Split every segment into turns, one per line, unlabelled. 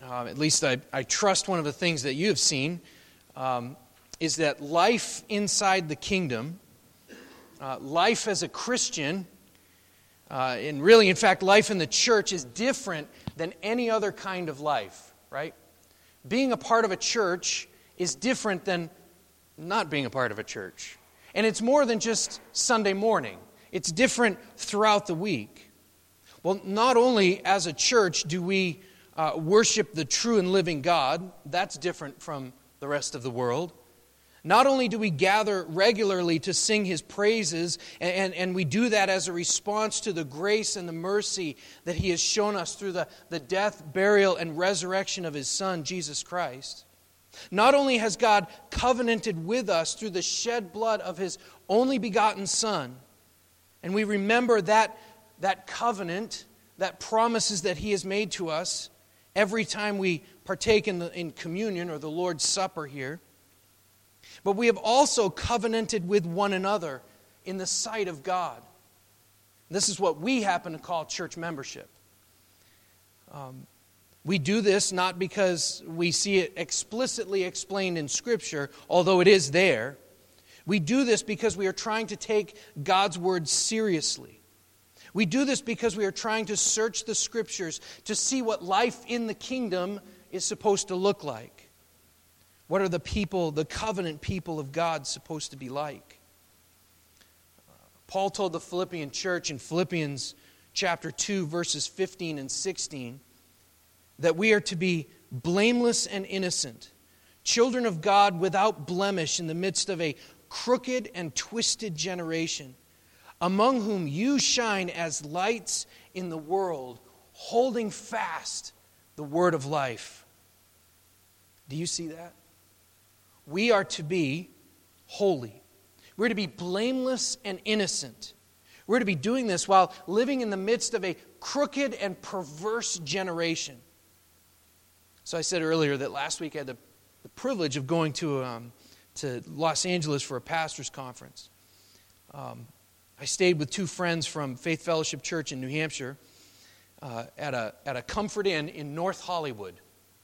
at least I trust one of the things that you have seen, is that life inside the kingdom, life as a Christian, and really, in fact, life in the church is different than any other kind of life, right? Being a part of a church is different than not being a part of a church. And it's more than just Sunday morning. It's different throughout the week. Well, not only as a church do we worship the true and living God, that's different from the rest of the world. Not only do we gather regularly to sing His praises, and we do that as a response to the grace and the mercy that He has shown us through the death, burial, and resurrection of His Son, Jesus Christ. Not only has God covenanted with us through the shed blood of His only begotten Son, and we remember that covenant, that promises that He has made to us every time we partake in communion or the Lord's Supper here, but we have also covenanted with one another in the sight of God. This is what we happen to call church membership. We do this not because we see it explicitly explained in Scripture, although it is there. We do this because we are trying to take God's Word seriously. We do this because we are trying to search the Scriptures to see what life in the kingdom is supposed to look like. What are the people, the covenant people of God, supposed to be like? Paul told the Philippian church in Philippians chapter 2, verses 15 and 16, that we are to be blameless and innocent, children of God without blemish in the midst of a crooked and twisted generation, among whom you shine as lights in the world, holding fast the word of life. Do you see that? We are to be holy. We're to be blameless and innocent. We're to be doing this while living in the midst of a crooked and perverse generation. So I said earlier that last week I had the privilege of going to Los Angeles for a pastor's conference. I stayed with two friends from Faith Fellowship Church in New Hampshire at a Comfort Inn in North Hollywood.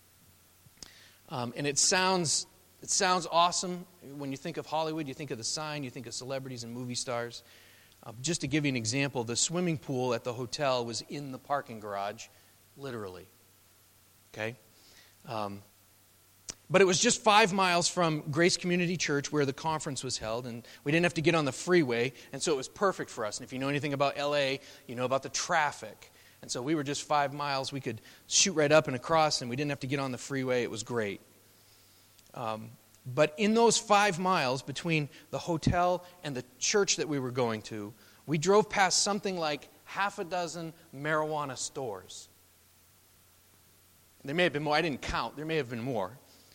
And it sounds awesome. When you think of Hollywood, you think of the sign, you think of celebrities and movie stars. Just to give you an example, the swimming pool at the hotel was in the parking garage, literally. Okay? But it was just 5 miles from Grace Community Church where the conference was held, and we didn't have to get on the freeway, and so it was perfect for us. And if you know anything about LA, you know about the traffic. And so we were just 5 miles. We could shoot right up and across, and we didn't have to get on the freeway. It was great. But in those 5 miles between the hotel and the church that we were going to, we drove past something like half a dozen marijuana stores. There may have been more. I didn't count. There may have been more.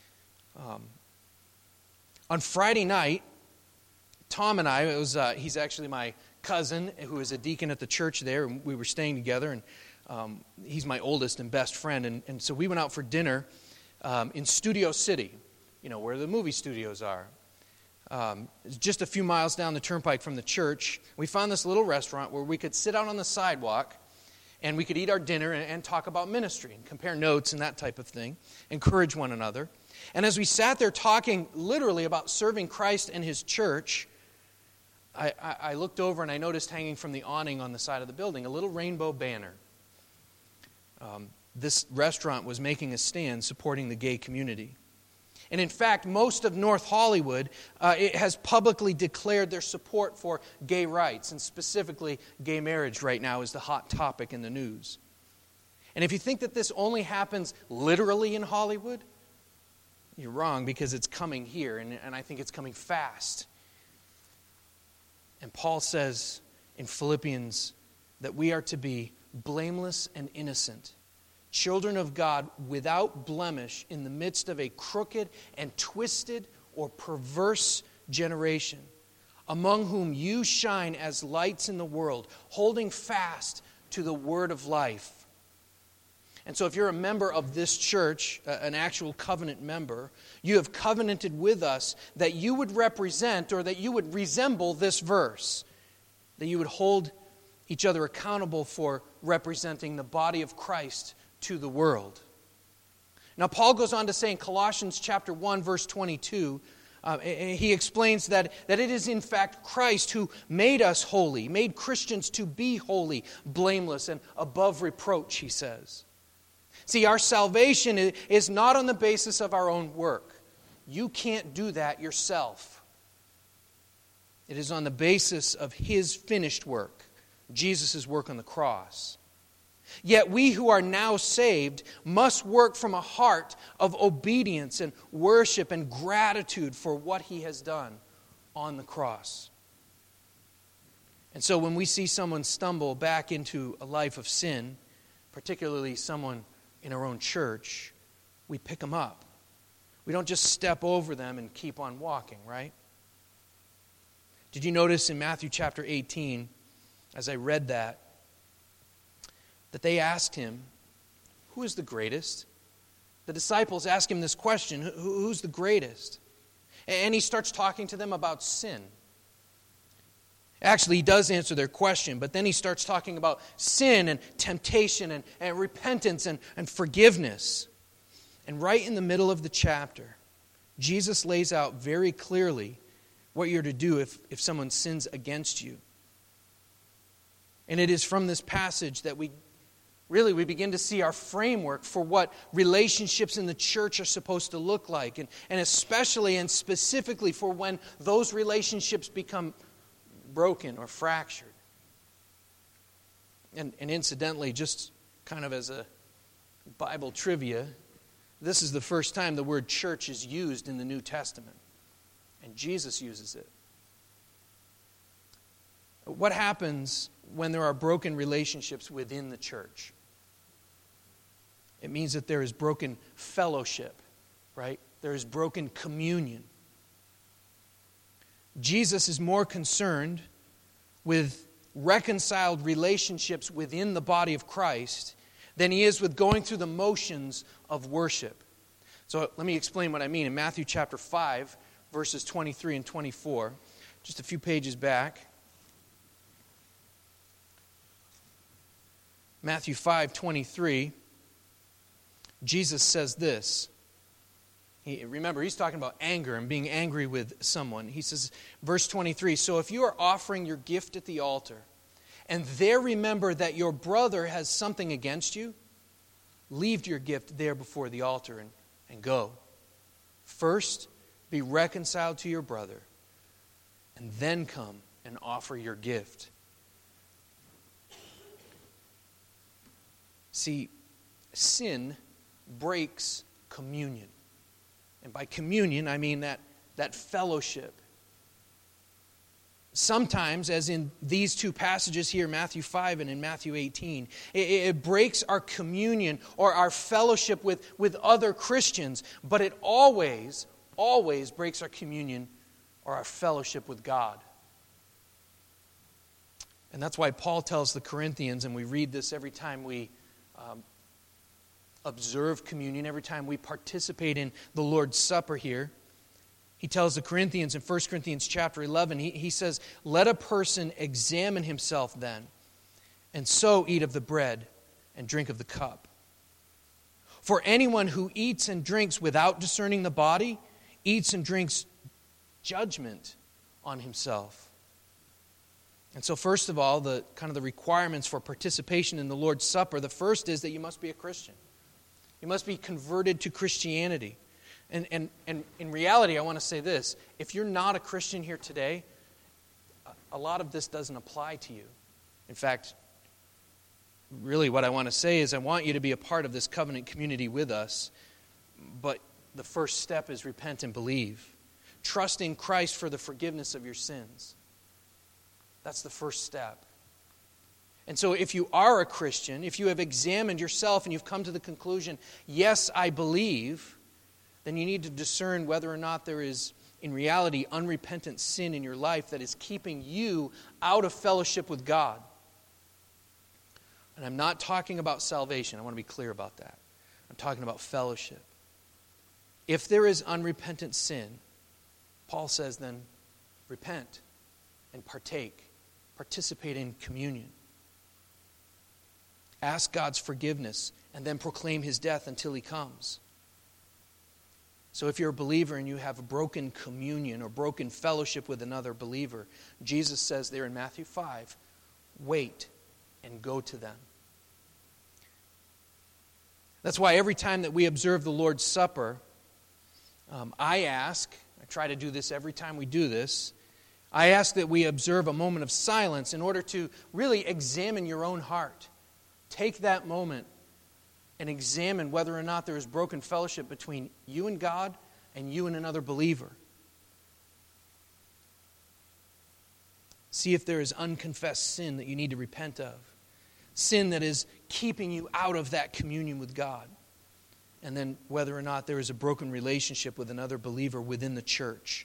On Friday night, Tom and I, he's actually my cousin who is a deacon at the church there, and we were staying together, and he's my oldest and best friend, and so we went out for dinner in Studio City, where the movie studios are. It's just a few miles down the turnpike from the church. We found this little restaurant where we could sit out on the sidewalk and we could eat our dinner and talk about ministry and compare notes and that type of thing, encourage one another. And as we sat there talking literally about serving Christ and His church, I looked over and I noticed hanging from the awning on the side of the building a little rainbow banner. This restaurant was making a stand supporting the gay community. And in fact, most of North Hollywood it has publicly declared their support for gay rights, and specifically gay marriage right now is the hot topic in the news. And if you think that this only happens literally in Hollywood, you're wrong, because it's coming here, and I think it's coming fast. And Paul says in Philippians that we are to be blameless and innocent, children of God without blemish in the midst of a crooked and twisted or perverse generation, among whom you shine as lights in the world, holding fast to the word of life. And so if you're a member of this church, an actual covenant member, you have covenanted with us that you would represent or that you would resemble this verse, that you would hold each other accountable for representing the body of Christ to the world. Now, Paul goes on to say in Colossians chapter 1, verse 22, he explains that it is in fact Christ who made us holy, made Christians to be holy, blameless, and above reproach, he says. See, our salvation is not on the basis of our own work. You can't do that yourself. It is on the basis of His finished work, Jesus' work on the cross. Yet we who are now saved must work from a heart of obedience and worship and gratitude for what He has done on the cross. And so when we see someone stumble back into a life of sin, particularly someone in our own church, we pick them up. We don't just step over them and keep on walking, right? Did you notice in Matthew chapter 18, as I read that they asked Him, who is the greatest? The disciples ask Him this question, who's the greatest? And He starts talking to them about sin. Actually, He does answer their question, but then He starts talking about sin and temptation and repentance and forgiveness. And right in the middle of the chapter, Jesus lays out very clearly what you're to do if someone sins against you. And it is from this passage that we begin to see our framework for what relationships in the church are supposed to look like, and especially and specifically for when those relationships become broken or fractured. And incidentally, just kind of as a Bible trivia, this is the first time the word church is used in the New Testament, and Jesus uses it. What happens when there are broken relationships within the church? It means that there is broken fellowship, right? There is broken communion. Jesus is more concerned with reconciled relationships within the body of Christ than He is with going through the motions of worship. So let me explain what I mean. In Matthew chapter 5, verses 23 and 24, just a few pages back. Matthew 5:23, Jesus says this. Remember, He's talking about anger and being angry with someone. He says, verse 23, so if you are offering your gift at the altar, and there remember that your brother has something against you, leave your gift there before the altar and go. First, be reconciled to your brother, and then come and offer your gift. See, sin breaks communion. And by communion, I mean that fellowship. Sometimes, as in these two passages here, Matthew 5 and in Matthew 18, it breaks our communion or our fellowship with other Christians, but it always breaks our communion or our fellowship with God. And that's why Paul tells the Corinthians, and we read this every time we observe communion, every time we participate in the Lord's Supper here. He tells the Corinthians in 1 Corinthians chapter 11, he says, let a person examine himself then, and so eat of the bread and drink of the cup. For anyone who eats and drinks without discerning the body, eats and drinks judgment on himself. And so first of all, the requirements for participation in the Lord's Supper, the first is that you must be a Christian. You must be converted to Christianity. And in reality, I want to say this. If you're not a Christian here today, a lot of this doesn't apply to you. In fact, really what I want to say is I want you to be a part of this covenant community with us. But the first step is repent and believe. Trust in Christ for the forgiveness of your sins. That's the first step. And so if you are a Christian, if you have examined yourself and you've come to the conclusion, yes, I believe, then you need to discern whether or not there is, in reality, unrepentant sin in your life that is keeping you out of fellowship with God. And I'm not talking about salvation. I want to be clear about that. I'm talking about fellowship. If there is unrepentant sin, Paul says then, repent and partake. Participate in communion. Ask God's forgiveness and then proclaim His death until He comes. So if you're a believer and you have a broken communion or broken fellowship with another believer, Jesus says there in Matthew 5, wait and go to them. That's why every time that we observe the Lord's Supper, I try to do this every time we do this, I ask that we observe a moment of silence in order to really examine your own heart. Take that moment and examine whether or not there is broken fellowship between you and God and you and another believer. See if there is unconfessed sin that you need to repent of. Sin that is keeping you out of that communion with God. And then whether or not there is a broken relationship with another believer within the church.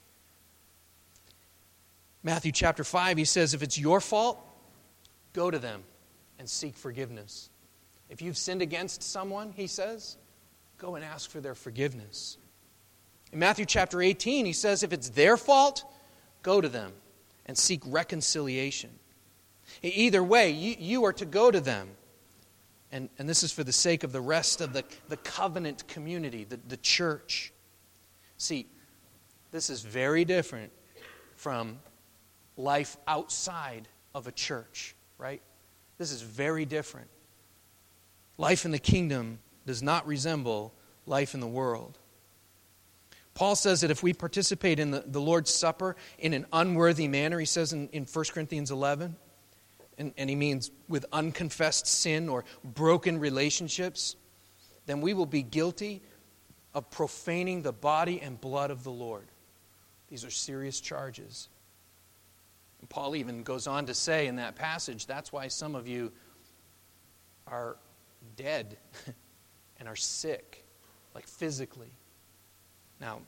Matthew chapter 5, he says, if it's your fault, go to them and seek forgiveness. If you've sinned against someone, he says, go and ask for their forgiveness. In Matthew chapter 18, he says, if it's their fault, go to them and seek reconciliation. Either way, you are to go to them. And this is for the sake of the rest of the covenant community, the church. See, this is very different from life outside of a church, right? This is very different. Life in the kingdom does not resemble life in the world. Paul says that if we participate in the Lord's Supper in an unworthy manner, he says in 1 Corinthians 11, and he means with unconfessed sin or broken relationships, then we will be guilty of profaning the body and blood of the Lord. These are serious charges. And Paul even goes on to say in that passage, that's why some of you are dead and are sick, like physically. Now,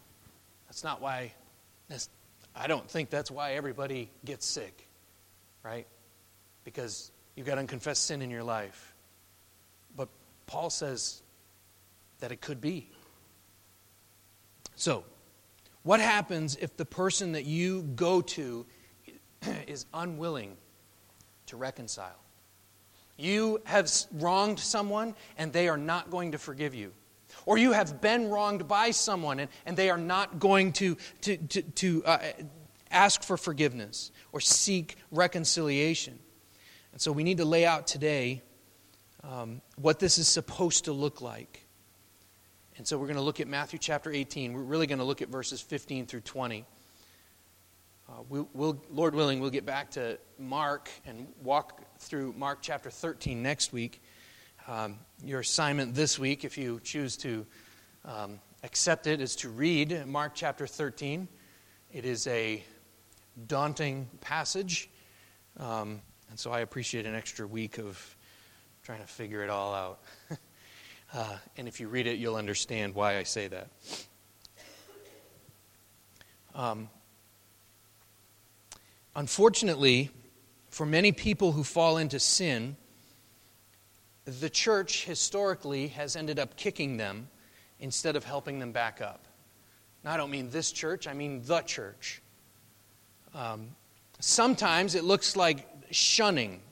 I don't think that's why everybody gets sick, right? Because you've got unconfessed sin in your life. But Paul says that it could be. So, what happens if the person that you go to is unwilling to reconcile? You have wronged someone and they are not going to forgive you. Or you have been wronged by someone and they are not going to ask for forgiveness or seek reconciliation. And so we need to lay out today what this is supposed to look like. And so we're going to look at Matthew chapter 18. We're really going to look at verses 15 through 20. Lord willing, we'll get back to Mark and walk through Mark chapter 13 next week. Your assignment this week, if you choose to accept it, is to read Mark chapter 13. It is a daunting passage, and so I appreciate an extra week of trying to figure it all out. And if you read it, you'll understand why I say that. Unfortunately, for many people who fall into sin, the church historically has ended up kicking them instead of helping them back up. Now, I don't mean this church, I mean the church. Sometimes it looks like shunning.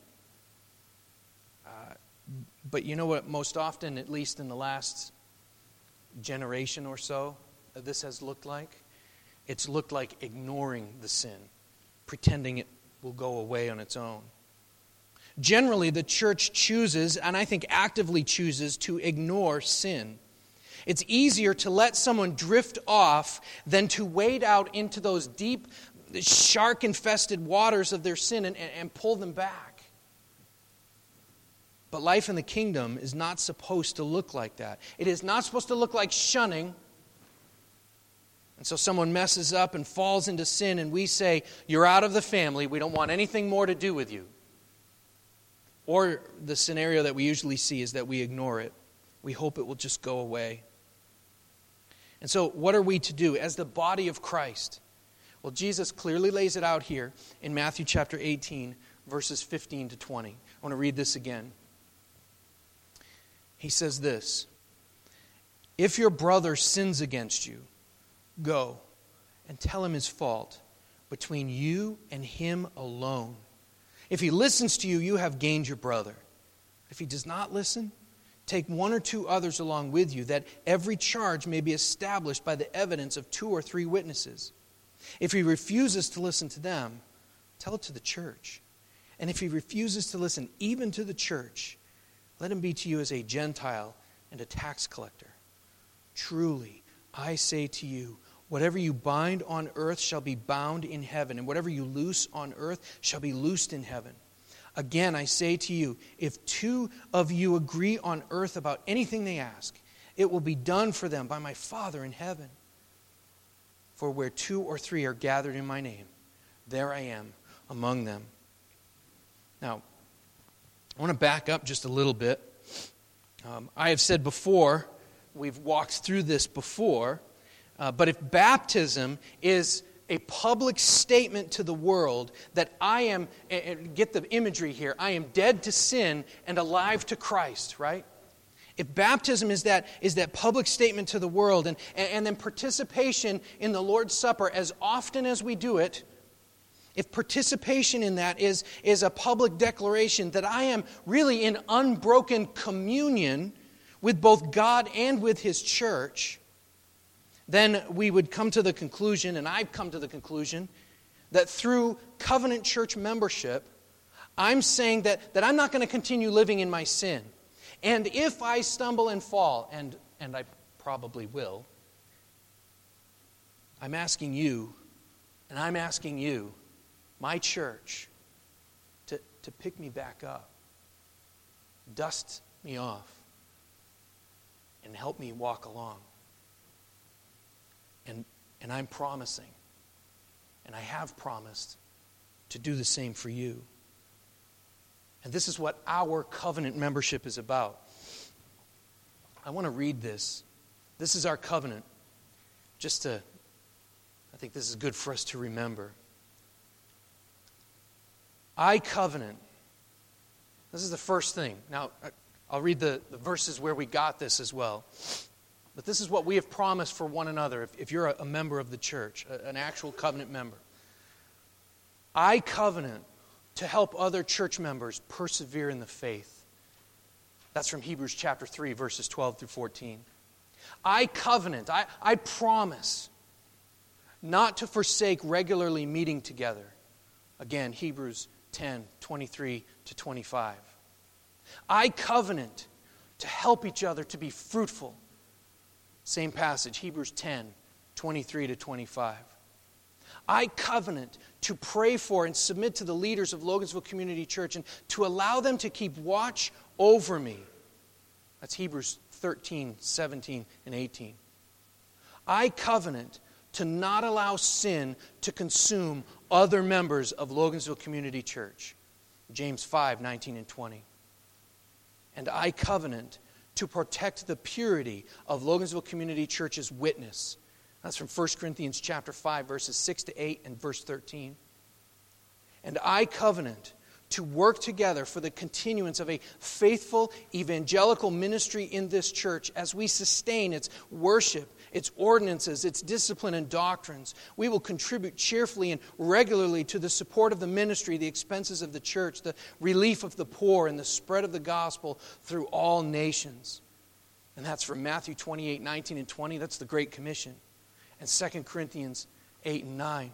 But you know what most often, at least in the last generation or so, this has looked like? It's looked like ignoring the sin, pretending it will go away on its own. Generally, the church chooses, and I think actively chooses, to ignore sin. It's easier to let someone drift off than to wade out into those deep, shark-infested waters of their sin and pull them back. But life in the kingdom is not supposed to look like that. It is not supposed to look like shunning. And so someone messes up and falls into sin, and we say, you're out of the family, we don't want anything more to do with you. Or the scenario that we usually see is that we ignore it. We hope it will just go away. And so what are we to do as the body of Christ? Well, Jesus clearly lays it out here in Matthew chapter 18, verses 15 to 20. I want to read this again. He says this, if your brother sins against you, go and tell him his fault between you and him alone. If he listens to you, you have gained your brother. If he does not listen, Take one or two others along with you, that every charge may be established by the evidence of 2 or 3 witnesses. If he refuses to listen to them, tell it to the church. And if he refuses to listen even to the church, let him be to you as a Gentile and a tax collector. Truly, I say to you, whatever you bind on earth shall be bound in heaven, and whatever you loose on earth shall be loosed in heaven. Again, I say to you, if 2 of you agree on earth about anything they ask, it will be done for them by my Father in heaven. For where 2 or 3 are gathered in my name, there I am among them. Now, I want to back up just a little bit. I have said before, we've walked through this before, but if baptism is a public statement to the world that I am, and get the imagery here, I am dead to sin and alive to Christ, right? If baptism is that public statement to the world, and then participation in the Lord's Supper as often as we do it, if participation in that is a public declaration that I am really in unbroken communion with both God and with His church, then we would come to the conclusion, and I've come to the conclusion, that through covenant church membership, I'm saying that I'm not going to continue living in my sin. And if I stumble and fall, and I probably will, I'm asking you, and I'm asking you, my church, to pick me back up, dust me off, and help me walk along. And I'm promising, and I have promised, to do the same for you. And this is what our covenant membership is about. I want to read this. This is our covenant. I think this is good for us to remember. I covenant. This is the first thing. Now, I'll read the verses where we got this as well. But this is what we have promised for one another if you're a member of the church, an actual covenant member. I covenant to help other church members persevere in the faith. That's from Hebrews chapter 3, verses 12 through 14. I covenant, I promise not to forsake regularly meeting together. Again, Hebrews 10, 23 to 25. I covenant to help each other to be fruitful. Same passage, Hebrews 10, 23 to 25. I covenant to pray for and submit to the leaders of Logan'sville Community Church and to allow them to keep watch over me. That's Hebrews 13, 17, and 18. I covenant to not allow sin to consume other members of Logan'sville Community Church. James 5, 19 and 20. And I covenant to protect the purity of Logan'sville Community Church's witness. That's from 1 Corinthians chapter 5, verses 6 to 8 and verse 13. And I covenant to work together for the continuance of a faithful evangelical ministry in this church as we sustain its worship, its ordinances, its discipline and doctrines. We will contribute cheerfully and regularly to the support of the ministry, the expenses of the church, the relief of the poor, and the spread of the gospel through all nations. And that's from Matthew 28, 19 and 20. That's the Great Commission. And 2 Corinthians 8 and 9.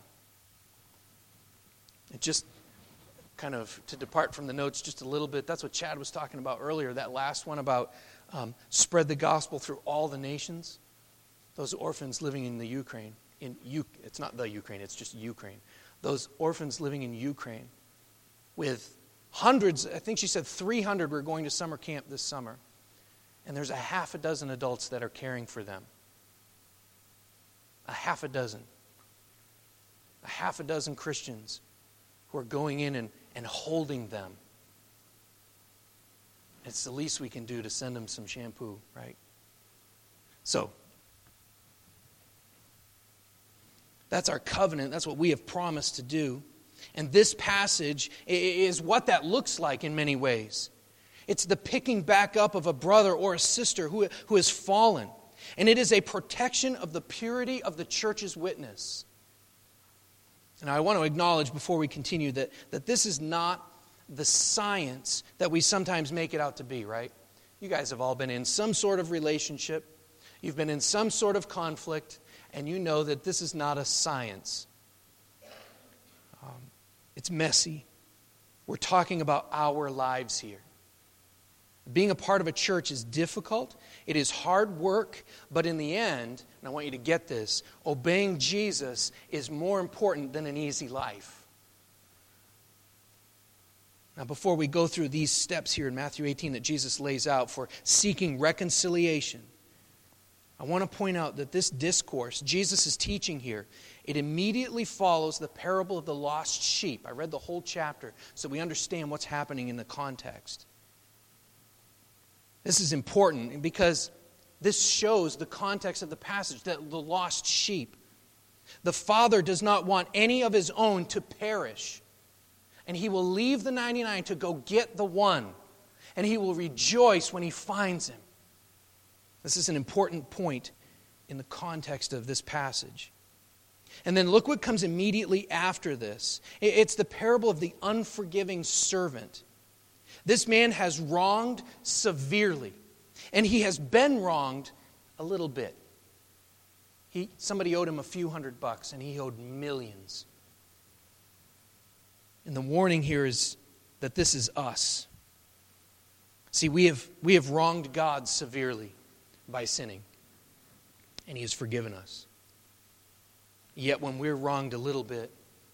It just kind of, to depart from the notes just a little bit, that's what Chad was talking about earlier, that last one about spread the gospel through all the nations. Those orphans living in the Ukraine, it's not the Ukraine, it's just Ukraine. Those orphans living in Ukraine with hundreds, I think she said 300 were going to summer camp this summer. And there's a half a dozen adults that are caring for them. A half a dozen. A half a dozen Christians who are going in and holding them. It's the least we can do to send them some shampoo, right? So, that's our covenant. That's what we have promised to do. And this passage is what that looks like in many ways. It's the picking back up of a brother or a sister who has fallen. And it is a protection of the purity of the church's witness. And I want to acknowledge before we continue that this is not the science that we sometimes make it out to be, right? You guys have all been in some sort of relationship. You've been in some sort of conflict, and you know that this is not a science. It's messy. We're talking about our lives here. Being a part of a church is difficult. It is hard work, but in the end, and I want you to get this, obeying Jesus is more important than an easy life. Now, before we go through these steps here in Matthew 18 that Jesus lays out for seeking reconciliation, I want to point out that this discourse Jesus is teaching here, it immediately follows the parable of the lost sheep. I read the whole chapter so we understand what's happening in the context. This is important because this shows the context of the passage, that the lost sheep. The Father does not want any of His own to perish. And He will leave the 99 to go get the one. And He will rejoice when He finds him. This is an important point in the context of this passage. And then look what comes immediately after this. It's the parable of the unforgiving servant. This man has wronged severely, and he has been wronged a little bit. Somebody owed him a few $100, and he owed millions. And the warning here is that this is us. See, we have wronged God severely by sinning, and He has forgiven us. Yet when we're wronged a little bit,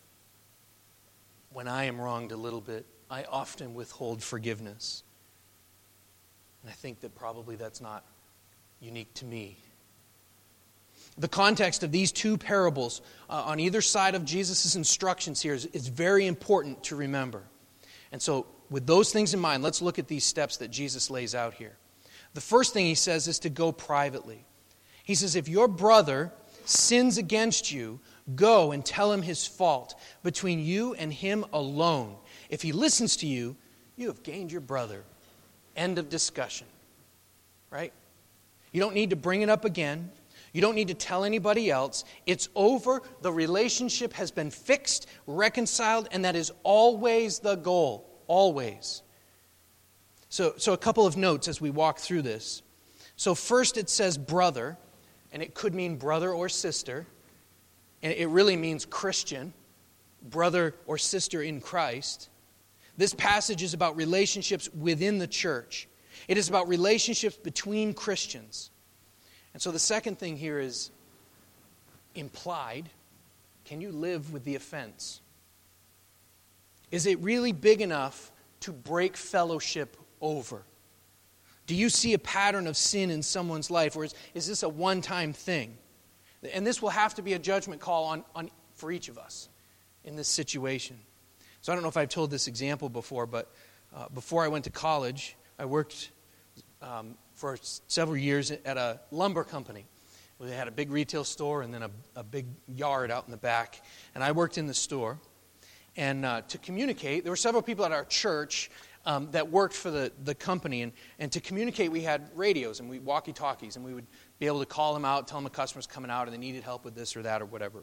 when I am wronged a little bit, I often withhold forgiveness. And I think that probably that's not unique to me. The context of these two parables on either side of Jesus' instructions here is very important to remember. And so with those things in mind, let's look at these steps that Jesus lays out here. The first thing He says is to go privately. He says, if your brother sins against you, go and tell him his fault between you and him alone. If he listens to you, you have gained your brother. End of discussion. Right? You don't need to bring it up again. You don't need to tell anybody else. It's over. The relationship has been fixed, reconciled, and that is always the goal. Always. So a couple of notes as we walk through this. So first it says brother, and it could mean brother or sister. And it really means Christian, brother or sister in Christ. This passage is about relationships within the church. It is about relationships between Christians. And so the second thing here is implied. Can you live with the offense? Is it really big enough to break fellowship over? Do you see a pattern of sin in someone's life, or is this a one-time thing? And this will have to be a judgment call on for each of us in this situation. So I don't know if I've told this example before, but before I went to college, I worked for several years at a lumber company. They had a big retail store and then a big yard out in the back. And I worked in the store. And to communicate, there were several people at our church that worked for the company. And to communicate, we had radios and walkie-talkies. And we would be able to call them out, tell them a customer's coming out and they needed help with this or that or whatever.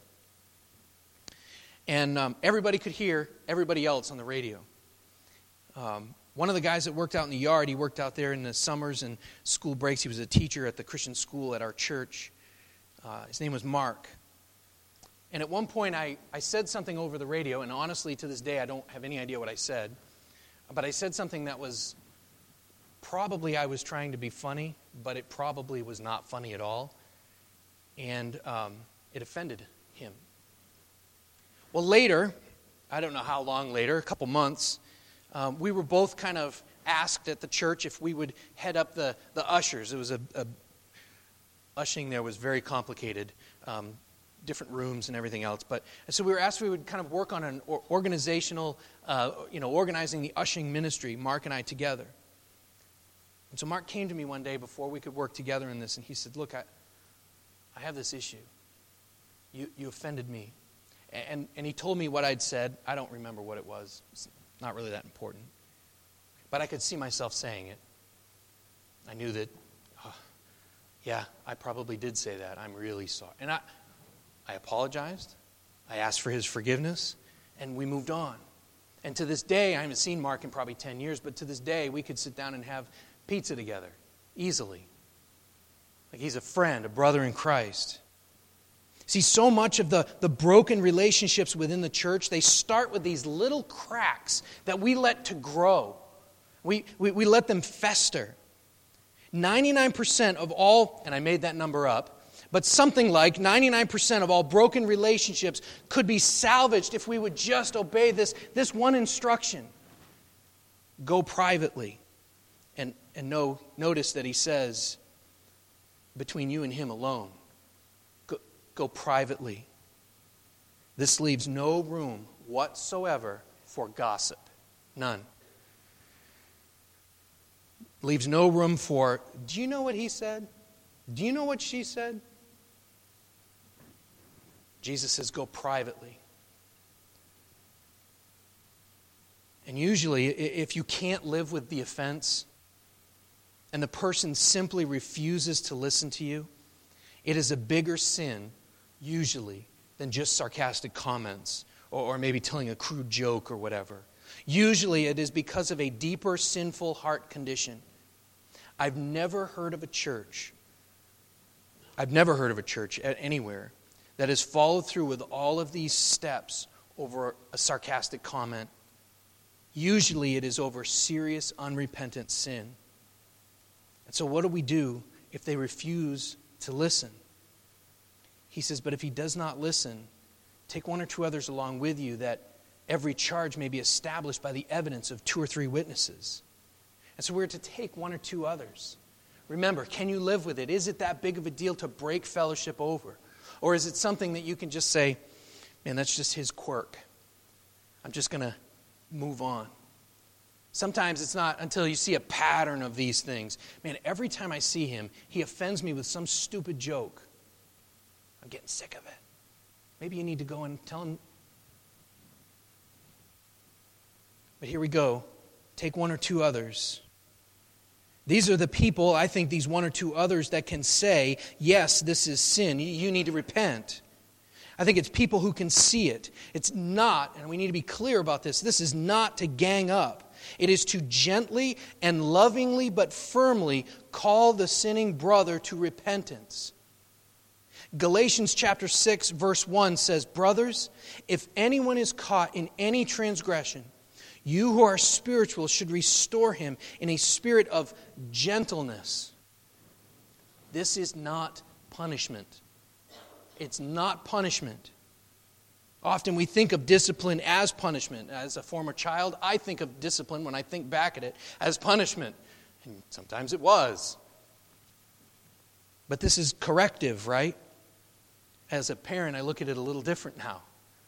And everybody could hear everybody else on the radio. One of the guys that worked out in the yard, he worked out there in the summers and school breaks. He was a teacher at the Christian school at our church. His name was Mark. And at one point, I said something over the radio, and honestly, to this day, I don't have any idea what I said. But I said something that was probably I was trying to be funny, but it probably was not funny at all. And it offended him. Well, later, I don't know how long later, a couple months, we were both kind of asked at the church if we would head up the ushers. It was ushering there was very complicated, different rooms and everything else. But so we were asked if we would kind of work on an organizational, organizing the ushering ministry, Mark and I together. And so Mark came to me one day before we could work together in this, and he said, "Look, I have this issue. You offended me." And he told me what I'd said. I don't remember what it was. It's not really that important. But I could see myself saying it. I knew that, yeah, I probably did say that. I'm really sorry. And I apologized. I asked for his forgiveness. And we moved on. And to this day, I haven't seen Mark in probably 10 years, but to this day, we could sit down and have pizza together, easily. Like he's a friend, a brother in Christ. See, so much of the broken relationships within the church, they start with these little cracks that we let to grow. We let them fester. 99% of all, and I made that number up, but something like 99% of all broken relationships could be salvaged if we would just obey this one instruction. Go privately. And notice that he says, between you and him alone. Go privately. This leaves no room whatsoever for gossip. None. Leaves no room for, do you know what he said? Do you know what she said? Jesus says, go privately. And usually, if you can't live with the offense, and the person simply refuses to listen to you, it is a bigger sin, usually, than just sarcastic comments or maybe telling a crude joke or whatever. Usually it is because of a deeper sinful heart condition. I've never heard of a church anywhere that has followed through with all of these steps over a sarcastic comment. Usually it is over serious, unrepentant sin. And so what do we do if they refuse to listen? He says, but if he does not listen, take one or two others along with you, that every charge may be established by the evidence of 2 or 3 witnesses. And so we're to take one or two others. Remember, can you live with it? Is it that big of a deal to break fellowship over? Or is it something that you can just say, man, that's just his quirk. I'm just going to move on. Sometimes it's not until you see a pattern of these things. Man, every time I see him, he offends me with some stupid joke. I'm getting sick of it. Maybe you need to go and tell him. But here we go. Take one or two others. These are the people, I think, these one or two others that can say, yes, this is sin. You need to repent. I think it's people who can see it. It's not, and we need to be clear about this, this is not to gang up. It is to gently and lovingly but firmly call the sinning brother to repentance. Galatians chapter 6 verse 1 says, brothers, if anyone is caught in any transgression, you who are spiritual should restore him in a spirit of gentleness. This is not punishment. It's not punishment. Often we think of discipline as punishment. As a former child, I think of discipline, when I think back at it, as punishment. And sometimes it was. But this is corrective, right? As a parent, I look at it a little different now.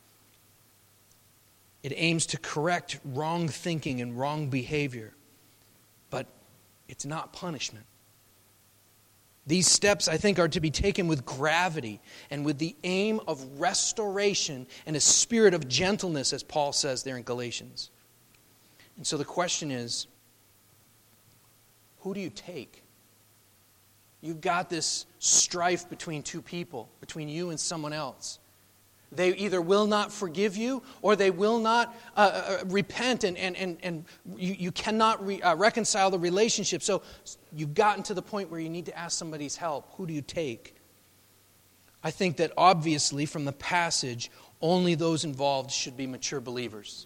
It aims to correct wrong thinking and wrong behavior. But it's not punishment. These steps, I think, are to be taken with gravity and with the aim of restoration and a spirit of gentleness, as Paul says there in Galatians. And so the question is, who do you take? You've got this strife between two people, between you and someone else. They either will not forgive you or they will not repent, and you cannot reconcile the relationship. So you've gotten to the point where you need to ask somebody's help. Who do you take? I think that obviously from the passage, only those involved should be mature believers.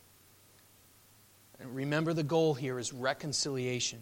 And remember, the goal here is reconciliation.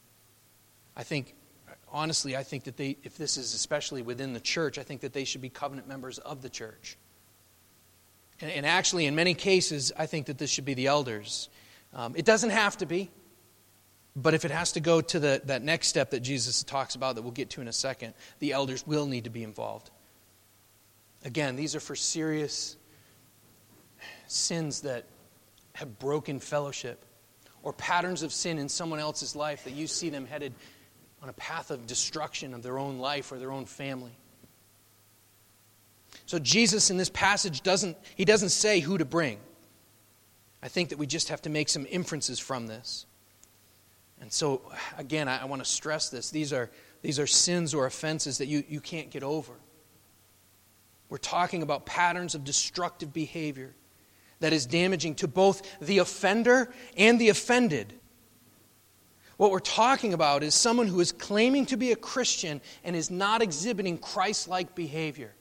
Honestly, I think that if this is especially within the church, I think that they should be covenant members of the church. And actually, in many cases, I think that this should be the elders. It doesn't have to be, but if it has to go to that next step that Jesus talks about that we'll get to in a second, the elders will need to be involved. Again, these are for serious sins that have broken fellowship, or patterns of sin in someone else's life that you see them headed on a path of destruction of their own life or their own family. So Jesus in this passage doesn't say who to bring. I think that we just have to make some inferences from this. And so, again, I want to stress this. These are sins or offenses that you can't get over. We're talking about patterns of destructive behavior that is damaging to both the offender and the offended. What we're talking about is someone who is claiming to be a Christian and is not exhibiting Christ-like behavior.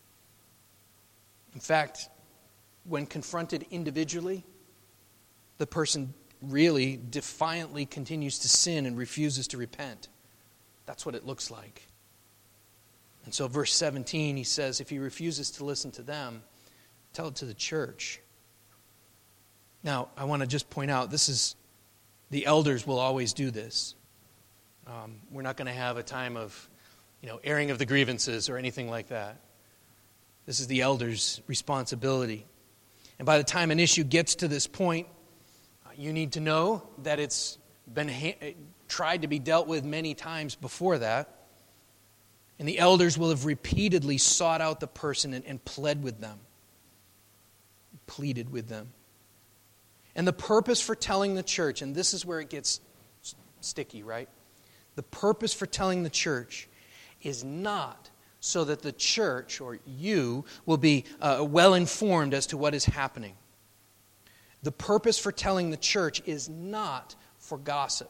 In fact, when confronted individually, the person really defiantly continues to sin and refuses to repent. That's what it looks like. And so verse 17, he says, if he refuses to listen to them, tell it to the church. Now, I want to just point out, the elders will always do this. We're not going to have a time of, airing of the grievances or anything like that. This is the elders' responsibility. And by the time an issue gets to this point, you need to know that it's been tried to be dealt with many times before that. And the elders will have repeatedly sought out the person and pled with them. Pleaded with them. And the purpose for telling the church, and this is where it gets sticky, right? The purpose for telling the church is not so that the church, or you, will be well informed as to what is happening. The purpose for telling the church is not for gossip.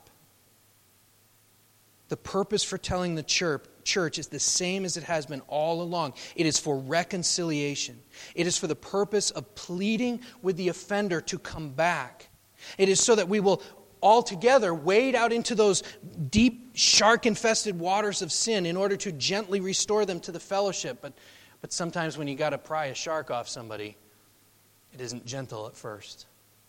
The purpose for telling the church is the same as it has been all along. It is for reconciliation. It is for the purpose of pleading with the offender to come back. It is so that we will all together wade out into those deep, shark-infested waters of sin in order to gently restore them to the fellowship. But sometimes when you got to pry a shark off somebody, it isn't gentle at first.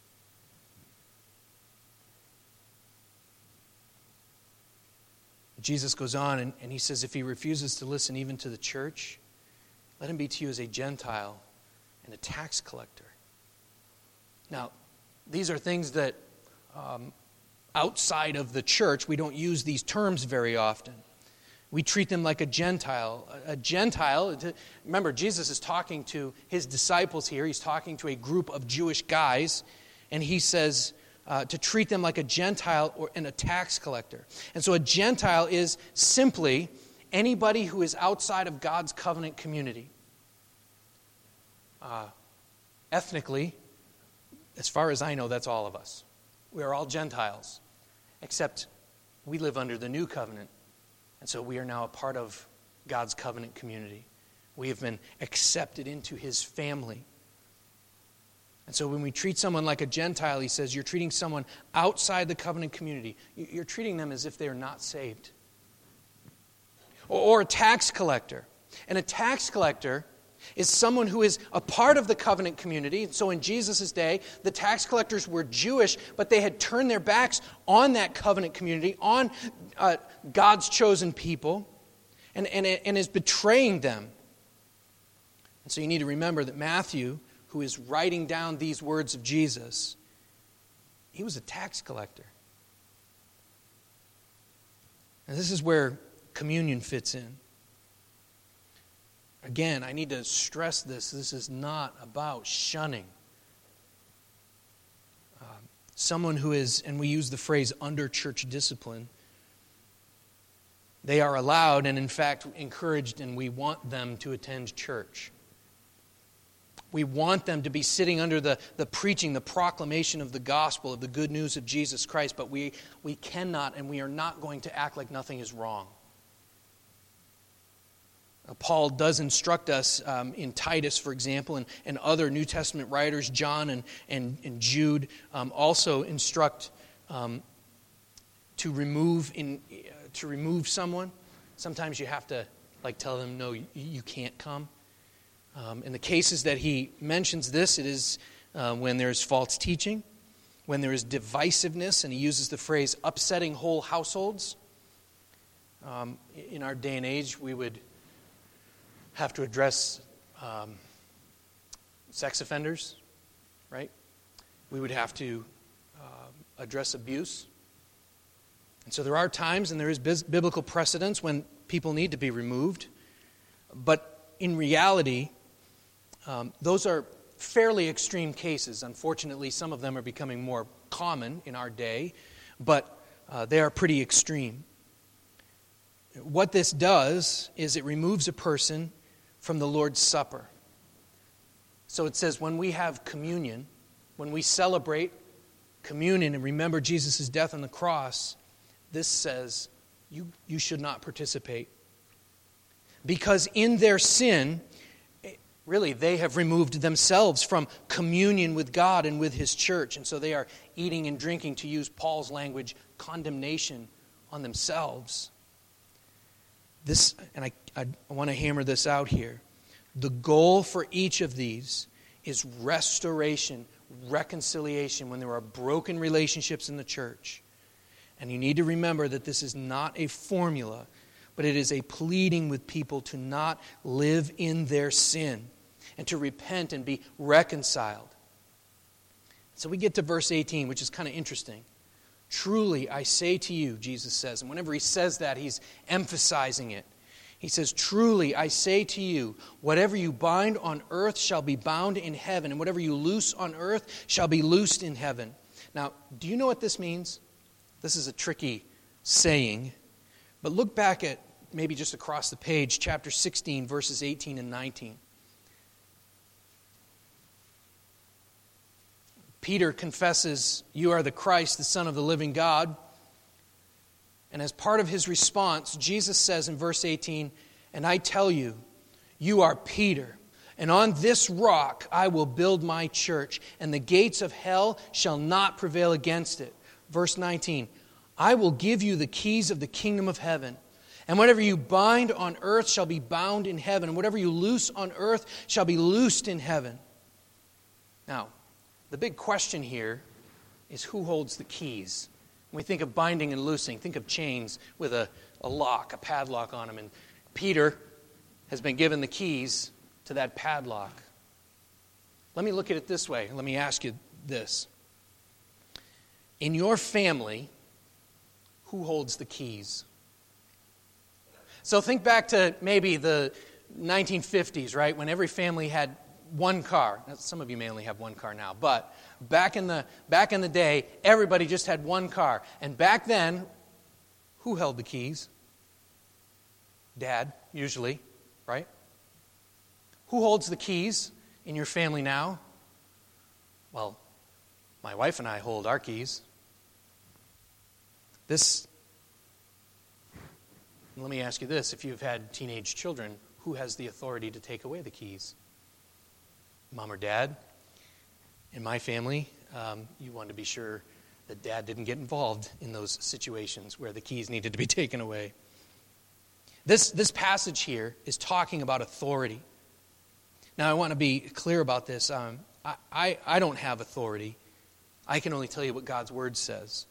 Jesus goes on and he says, if he refuses to listen even to the church, let him be to you as a Gentile and a tax collector. Now, these are things that outside of the church, we don't use these terms very often. We treat them like a Gentile. A Gentile, remember, Jesus is talking to his disciples here. He's talking to a group of Jewish guys, and he says to treat them like a Gentile and a tax collector. And so a Gentile is simply anybody who is outside of God's covenant community. Ethnically, as far as I know, that's all of us. We are all Gentiles, except we live under the new covenant. And so we are now a part of God's covenant community. We have been accepted into his family. And so when we treat someone like a Gentile, he says, you're treating someone outside the covenant community. You're treating them as if they are not saved. Or a tax collector. And a tax collector is someone who is a part of the covenant community. So in Jesus' day, the tax collectors were Jewish, but they had turned their backs on that covenant community, on God's chosen people, and is betraying them. And so you need to remember that Matthew, who is writing down these words of Jesus, he was a tax collector. And this is where communion fits in. Again, I need to stress this. This is not about shunning. Someone who is, and we use the phrase under church discipline, they are allowed and in fact encouraged, and we want them to attend church. We want them to be sitting under the preaching, the proclamation of the gospel, of the good news of Jesus Christ, but we cannot and we are not going to act like nothing is wrong. Paul does instruct us in Titus, for example, and other New Testament writers, John and Jude, also instruct to remove someone. Sometimes you have to tell them, no, you can't come. In the cases that he mentions this, it is when there is false teaching, when there is divisiveness, and he uses the phrase upsetting whole households. In our day and age, we would have to address sex offenders, right? We would have to address abuse. And so there are times, and there is biblical precedence, when people need to be removed. But in reality, those are fairly extreme cases. Unfortunately, some of them are becoming more common in our day, but they are pretty extreme. What this does is it removes a person from the Lord's Supper. So it says when we have communion, when we celebrate communion and remember Jesus' death on the cross, this says you should not participate. Because in their sin, really, they have removed themselves from communion with God and with His church. And so they are eating and drinking, to use Paul's language, condemnation on themselves. This, and I want to hammer this out here. The goal for each of these is restoration, reconciliation when there are broken relationships in the church. And you need to remember that this is not a formula, but it is a pleading with people to not live in their sin and to repent and be reconciled. So we get to verse 18, which is kind of interesting. Truly, I say to you, Jesus says, and whenever he says that, he's emphasizing it. He says, truly, I say to you, whatever you bind on earth shall be bound in heaven, and whatever you loose on earth shall be loosed in heaven. Now, do you know what this means? This is a tricky saying, but look back at maybe just across the page, chapter 16, verses 18 and 19. Peter confesses, "You are the Christ, the Son of the living God." And as part of his response, Jesus says in verse 18, "And I tell you, you are Peter, and on this rock I will build my church, and the gates of hell shall not prevail against it." Verse 19, "I will give you the keys of the kingdom of heaven, and whatever you bind on earth shall be bound in heaven, and whatever you loose on earth shall be loosed in heaven." Now, the big question here is who holds the keys? When we think of binding and loosing, think of chains with a lock, a padlock on them. And Peter has been given the keys to that padlock. Let me look at it this way. Let me ask you this. In your family, who holds the keys? So think back to maybe the 1950s, right? When every family had one car. Now, some of you may only have one car now, but back in the day, everybody just had one car. And back then, who held the keys? Dad, usually, right? Who holds the keys in your family now? Well, my wife and I hold our keys. Let me ask you this. If you've had teenage children, who has the authority to take away the keys? Mom or Dad? In my family, you wanted to be sure that Dad didn't get involved in those situations where the keys needed to be taken away. This passage here is talking about authority. Now, I want to be clear about this. I don't have authority. I can only tell you what God's Word says.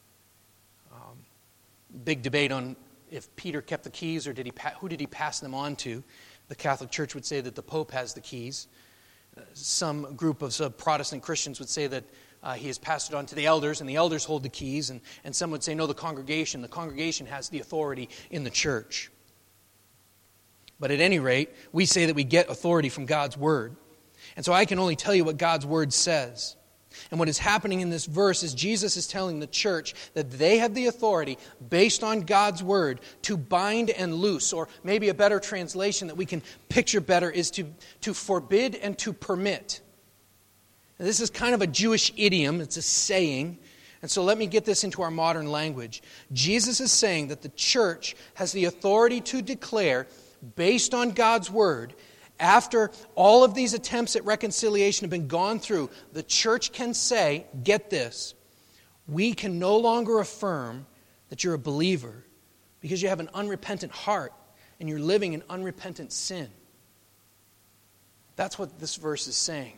Big debate on if Peter kept the keys or who did he pass them on to. The Catholic Church would say that the Pope has the keys. Some group of Protestant Christians would say that he has passed it on to the elders, and the elders hold the keys. And some would say, no, the congregation has the authority in the church. But at any rate, we say that we get authority from God's Word. And so I can only tell you what God's Word says. And what is happening in this verse is Jesus is telling the church that they have the authority based on God's Word to bind and loose, or maybe a better translation that we can picture better is to forbid and to permit. And this is kind of a Jewish idiom. It's a saying. And so let me get this into our modern language. Jesus is saying that the church has the authority to declare, based on God's Word, after all of these attempts at reconciliation have been gone through, the church can say, get this, we can no longer affirm that you're a believer because you have an unrepentant heart and you're living in unrepentant sin. That's what this verse is saying.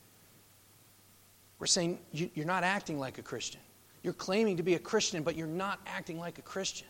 We're saying you're not acting like a Christian. You're claiming to be a Christian, but you're not acting like a Christian.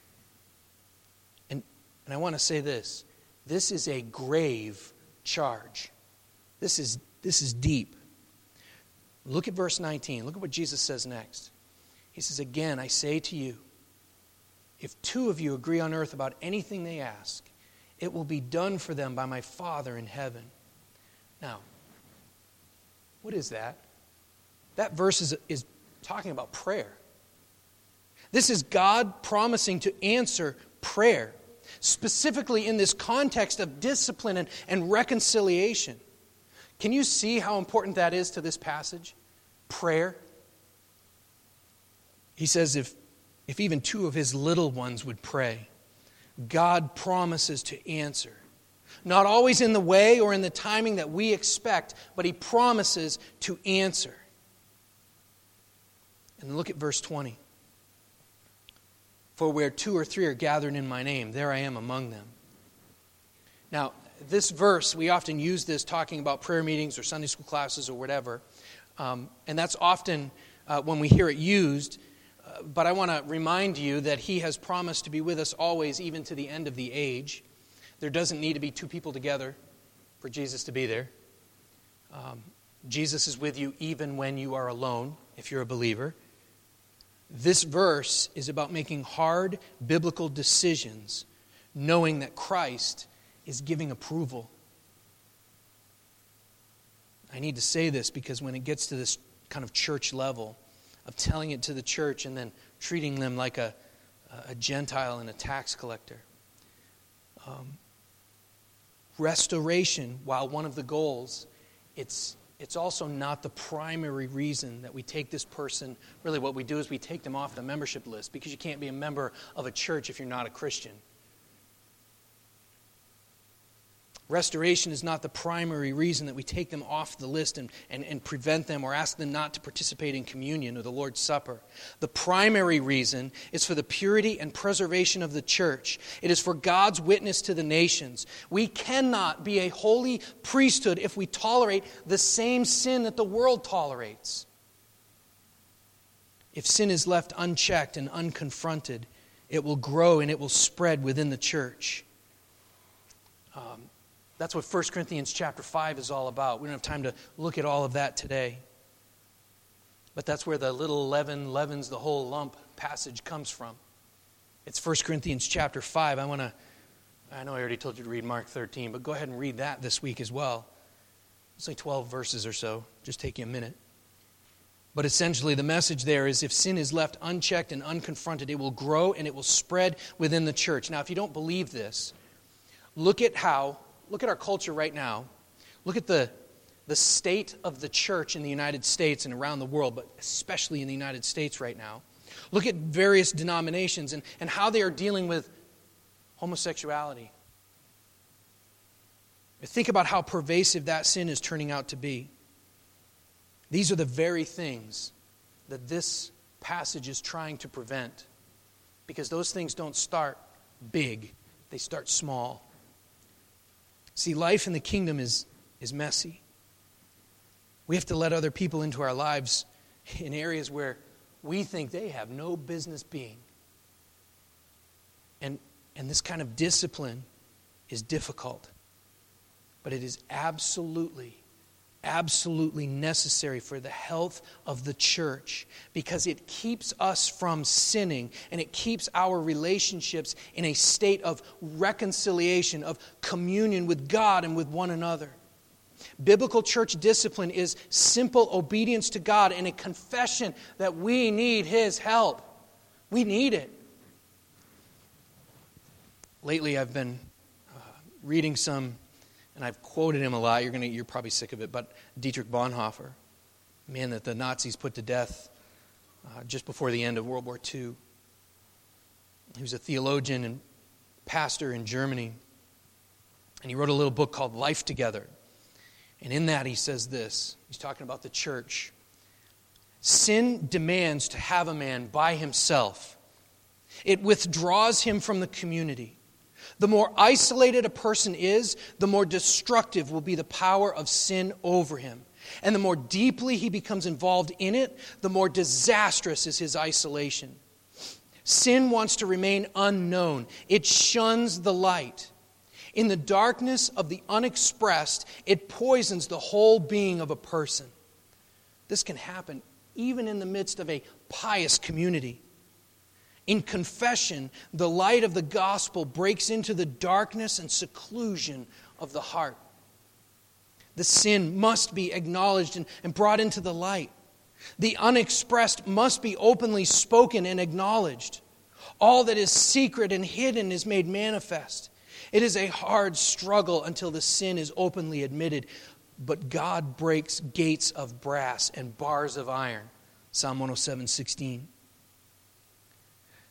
And I want to say this. This is a grave charge. This is deep. Look at verse 19. Look at what Jesus says next. He says, "Again, I say to you, if two of you agree on earth about anything they ask, it will be done for them by my Father in heaven." Now, what is that? That verse is talking about prayer. This is God promising to answer prayer. Specifically in this context of discipline and reconciliation. Can you see how important that is to this passage? Prayer. He says, if if even two of his little ones would pray, God promises to answer. Not always in the way or in the timing that we expect, but he promises to answer. And look at verse 20. For where two or three are gathered in my name, there I am among them. Now, this verse, we often use this talking about prayer meetings or Sunday school classes or whatever. And that's often when we hear it used. But I want to remind you that he has promised to be with us always, even to the end of the age. There doesn't need to be two people together for Jesus to be there. Jesus is with you even when you are alone, if you're a believer. This verse is about making hard biblical decisions, knowing that Christ is giving approval. I need to say this because when it gets to this kind of church level, of telling it to the church and then treating them like a Gentile and a tax collector. Restoration, while one of the goals, it's also not the primary reason that we take this person. Really what we do is we take them off the membership list because you can't be a member of a church if you're not a Christian. Restoration is not the primary reason that we take them off the list and prevent them or ask them not to participate in communion or the Lord's Supper. The primary reason is for the purity and preservation of the church. It is for God's witness to the nations. We cannot be a holy priesthood if we tolerate the same sin that the world tolerates. If sin is left unchecked and unconfronted, it will grow and it will spread within the church. That's what 1 Corinthians chapter 5 is all about. We don't have time to look at all of that today. But that's where the little leaven leavens the whole lump passage comes from. It's 1 Corinthians chapter 5. I know I already told you to read Mark 13, but go ahead and read that this week as well. It's like 12 verses or so. Just take you a minute. But essentially the message there is if sin is left unchecked and unconfronted, it will grow and it will spread within the church. Now, if you don't believe this, look at our culture right now. Look at the state of the church in the United States and around the world, but especially in the United States right now. Look at various denominations and how they are dealing with homosexuality. Think about how pervasive that sin is turning out to be. These are the very things that this passage is trying to prevent, because those things don't start big, they start small. See, life in the kingdom is messy. We have to let other people into our lives in areas where we think they have no business being. And this kind of discipline is difficult. But it is absolutely necessary for the health of the church, because it keeps us from sinning and it keeps our relationships in a state of reconciliation, of communion with God and with one another. Biblical church discipline is simple obedience to God and a confession that we need His help. We need it. Lately I've been reading some, and I've quoted him a lot. You're probably sick of it, but Dietrich Bonhoeffer, man that the Nazis put to death just before the end of World War II. He was a theologian and pastor in Germany, and he wrote a little book called Life Together. And in that he says this. He's talking about the church. Sin demands to have a man by himself. It withdraws him from the community. The more isolated a person is, the more destructive will be the power of sin over him. And the more deeply he becomes involved in it, the more disastrous is his isolation. Sin wants to remain unknown. It shuns the light. In the darkness of the unexpressed, it poisons the whole being of a person. This can happen even in the midst of a pious community. In confession, the light of the gospel breaks into the darkness and seclusion of the heart. The sin must be acknowledged and brought into the light. The unexpressed must be openly spoken and acknowledged. All that is secret and hidden is made manifest. It is a hard struggle until the sin is openly admitted, but God breaks gates of brass and bars of iron. Psalm 107:16.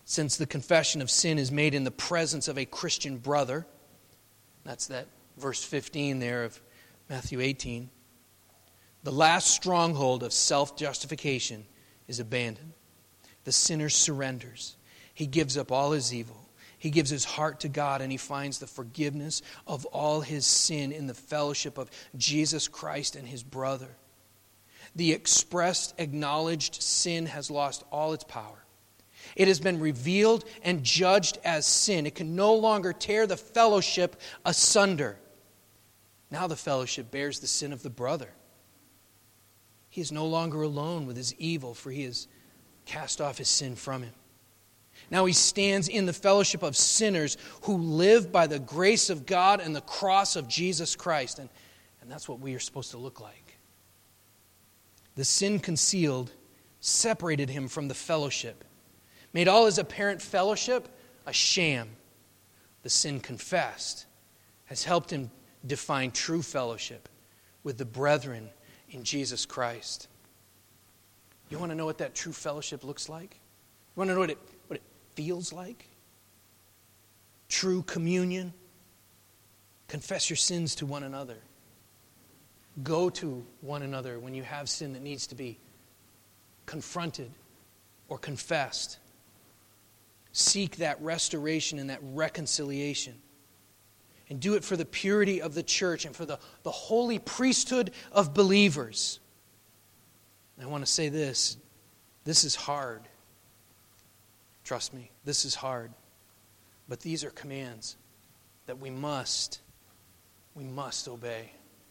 Since the confession of sin is made in the presence of a Christian brother, that's that verse 15 there of Matthew 18, the last stronghold of self-justification is abandoned. The sinner surrenders. He gives up all his evil. He gives his heart to God, and he finds the forgiveness of all his sin in the fellowship of Jesus Christ and his brother. The expressed, acknowledged sin has lost all its power. It has been revealed and judged as sin. It can no longer tear the fellowship asunder. Now the fellowship bears the sin of the brother. He is no longer alone with his evil, for he has cast off his sin from him. Now he stands in the fellowship of sinners who live by the grace of God and the cross of Jesus Christ. And that's what we are supposed to look like. The sin concealed separated him from the fellowship, made all his apparent fellowship a sham. The sin confessed has helped him define true fellowship with the brethren in Jesus Christ. You want to know what that true fellowship looks like? You want to know what it feels like? True communion. Confess your sins to one another. Go to one another when you have sin that needs to be confronted or confessed. Seek that restoration and that reconciliation. And do it for the purity of the church and for the holy priesthood of believers. And I want to say this. This is hard. Trust me, this is hard. But these are commands that we must obey.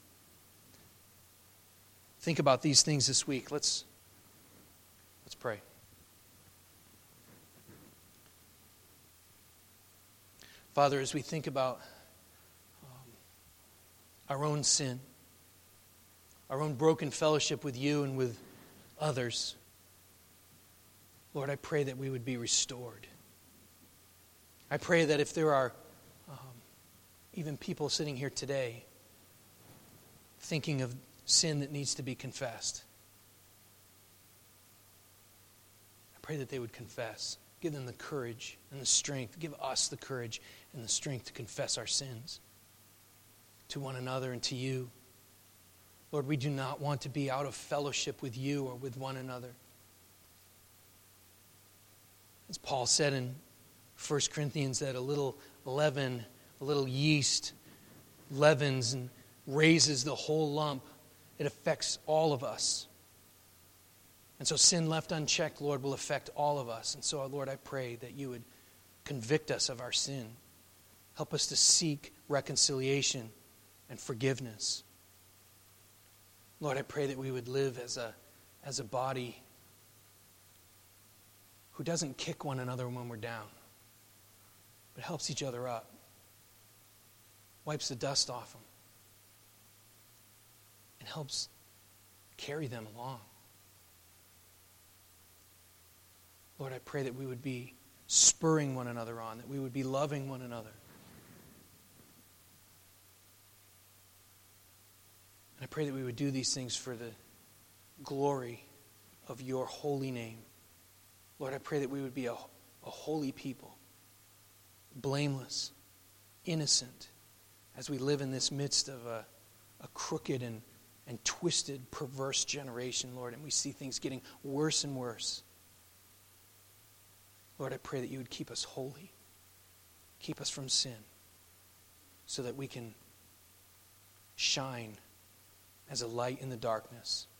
Think about these things this week. Let's pray. Father, as we think about our own sin, our own broken fellowship with you and with others, Lord, I pray that we would be restored. I pray that if there are even people sitting here today thinking of sin that needs to be confessed, I pray that they would confess. Give them the courage and the strength. Give us the courage and the strength to confess our sins to one another and to you. Lord, we do not want to be out of fellowship with you or with one another. As Paul said in 1 Corinthians, that a little leaven, a little yeast leavens and raises the whole lump. It affects all of us. And so sin left unchecked, Lord, will affect all of us. And so, Lord, I pray that you would convict us of our sin. Help us to seek reconciliation and forgiveness. Lord, I pray that we would live as a body who doesn't kick one another when we're down, but helps each other up, wipes the dust off them, and helps carry them along. Lord, I pray that we would be spurring one another on, that we would be loving one another. And I pray that we would do these things for the glory of your holy name. Lord, I pray that we would be a holy people, blameless, innocent, as we live in this midst of a crooked and twisted, perverse generation, Lord, and we see things getting worse and worse. Lord, I pray that you would keep us holy, keep us from sin, so that we can shine as a light in the darkness